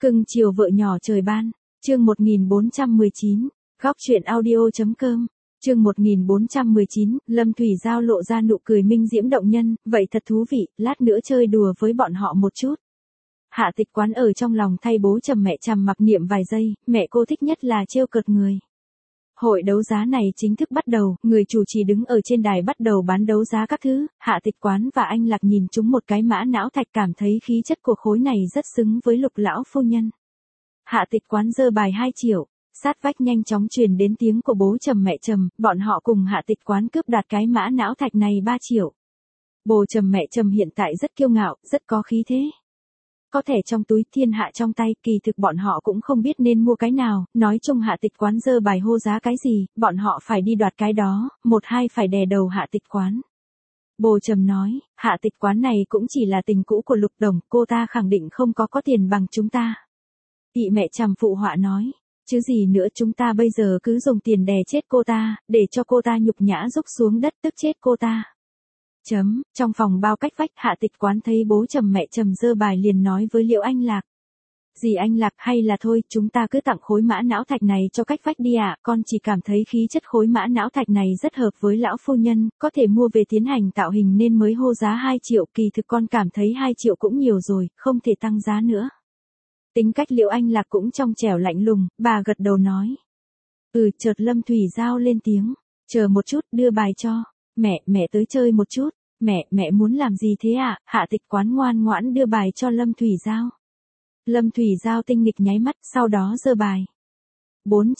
Cưng chiều vợ nhỏ trời ban. Chương 1419. Góc truyện audio.com. Chương 1419, Lâm Thủy Giao lộ ra nụ cười minh diễm động nhân, vậy thật thú vị, lát nữa chơi đùa với bọn họ một chút. Hạ Tịch Quán ở trong lòng thay bố trầm mẹ trầm mặc niệm vài giây, mẹ cô thích nhất là trêu cợt người. Hội đấu giá này chính thức bắt đầu, người chủ trì đứng ở trên đài bắt đầu bán đấu giá các thứ, Hạ Tịch Quán và anh Lạc nhìn chúng một cái mã não thạch cảm thấy khí chất của khối này rất xứng với Lục lão phu nhân. Hạ Tịch Quán giơ bài 2 triệu, sát vách nhanh chóng truyền đến tiếng của bố trầm mẹ trầm, bọn họ cùng Hạ Tịch Quán cướp đoạt cái mã não thạch này 3 triệu. Bố trầm mẹ trầm hiện tại rất kiêu ngạo, rất có khí thế. Có thể trong túi thiên hạ trong tay, kỳ thực bọn họ cũng không biết nên mua cái nào, nói chung Hạ Tịch Quán giơ bài hô giá cái gì, bọn họ phải đi đoạt cái đó, một hai phải đè đầu Hạ Tịch Quán. Bồ Trầm nói, Hạ Tịch Quán này cũng chỉ là tình cũ của Lục Đồng, cô ta khẳng định không có tiền bằng chúng ta. Tị mẹ Trầm phụ họa nói, chứ gì nữa, chúng ta bây giờ cứ dùng tiền đè chết cô ta, để cho cô ta nhục nhã rúc xuống đất tức chết cô ta. Trong phòng bao cách vách, Hạ Tịch Quán thấy bố trầm mẹ trầm giơ bài liền nói với Liễu Anh Lạc. Dì Anh Lạc, hay là thôi, chúng ta cứ tặng khối mã não thạch này cho cách vách đi ạ, con chỉ cảm thấy khí chất khối mã não thạch này rất hợp với lão phu nhân, có thể mua về tiến hành tạo hình nên mới hô giá 2 triệu, kỳ thực con cảm thấy 2 triệu cũng nhiều rồi, không thể tăng giá nữa. Tính cách Liễu Anh Lạc cũng trong trẻo lạnh lùng, bà gật đầu nói. Chợt Lâm Thủy Giao lên tiếng, chờ một chút, đưa bài cho. Mẹ tới chơi một chút. Mẹ muốn làm gì thế ạ? Hạ Tịch Quán ngoan ngoãn đưa bài cho Lâm Thủy Giao. Lâm Thủy Giao tinh nghịch nháy mắt, sau đó giơ bài. 4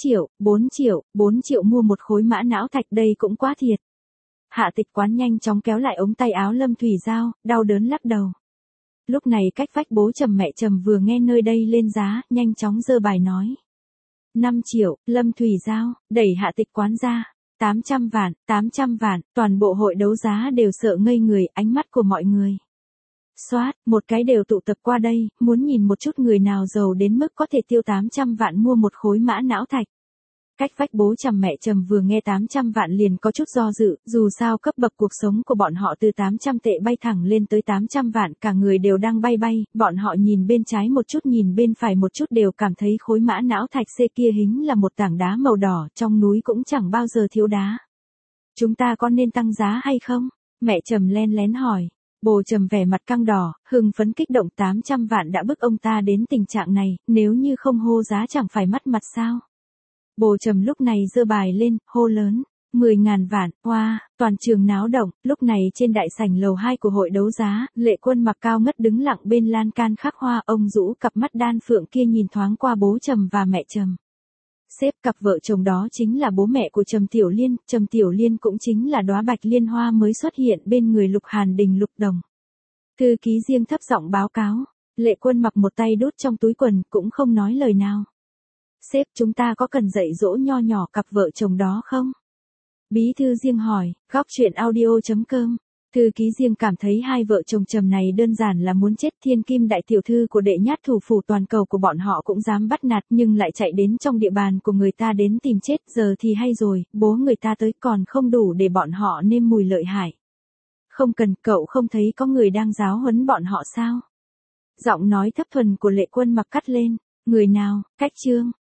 triệu mua một khối mã não thạch, đây cũng quá thiệt. Hạ Tịch Quán nhanh chóng kéo lại ống tay áo Lâm Thủy Giao, đau đớn lắc đầu. Lúc này cách vách bố trầm mẹ trầm vừa nghe nơi đây lên giá, nhanh chóng giơ bài nói. 5 triệu, Lâm Thủy Giao, đẩy Hạ Tịch Quán ra. 800 vạn, toàn bộ hội đấu giá đều sợ ngây người, ánh mắt của mọi người. Xoát, một cái đều tụ tập qua đây, muốn nhìn một chút người nào giàu đến mức có thể tiêu 800 vạn mua một khối mã não thạch. Cách vách bố trầm mẹ trầm vừa nghe 800 vạn liền có chút do dự, dù sao cấp bậc cuộc sống của bọn họ từ 800 tệ bay thẳng lên tới 800 vạn, cả người đều đang bay, bọn họ nhìn bên trái một chút nhìn bên phải một chút đều cảm thấy khối mã não thạch C kia hính là một tảng đá màu đỏ, trong núi cũng chẳng bao giờ thiếu đá. Chúng ta có nên tăng giá hay không? Mẹ trầm len lén hỏi. Bồ trầm vẻ mặt căng đỏ, hưng phấn kích động, 800 vạn đã bức ông ta đến tình trạng này, nếu như không hô giá chẳng phải mất mặt sao? Bồ trầm lúc này giơ bài lên, hô lớn, 10.000 vạn, wow, toàn trường náo động, lúc này trên đại sảnh lầu 2 của hội đấu giá, Lệ Quân mặc cao ngất đứng lặng bên lan can khắc hoa, ông rũ cặp mắt đan phượng kia nhìn thoáng qua bố trầm và mẹ trầm. Xếp cặp vợ chồng đó chính là bố mẹ của Trầm Tiểu Liên cũng chính là đóa bạch liên hoa mới xuất hiện bên người Lục Hàn Đình Lục Đồng. Thư ký riêng thấp giọng báo cáo, Lệ Quân mặc một tay đút trong túi quần cũng không nói lời nào. Sếp, chúng ta có cần dạy dỗ nho nhỏ cặp vợ chồng đó không? Bí thư riêng hỏi, góc truyện audio.com. Thư ký riêng cảm thấy hai vợ chồng Trầm này đơn giản là muốn chết, thiên kim đại tiểu thư của đệ nhát thủ phủ toàn cầu của bọn họ cũng dám bắt nạt nhưng lại chạy đến trong địa bàn của người ta đến tìm chết, giờ thì hay rồi, bố người ta tới còn không đủ để bọn họ nêm mùi lợi hại. Không cần, cậu không thấy có người đang giáo huấn bọn họ sao? Giọng nói thấp thuần của Lệ Quân mặc cắt lên, người nào, Cách Trương.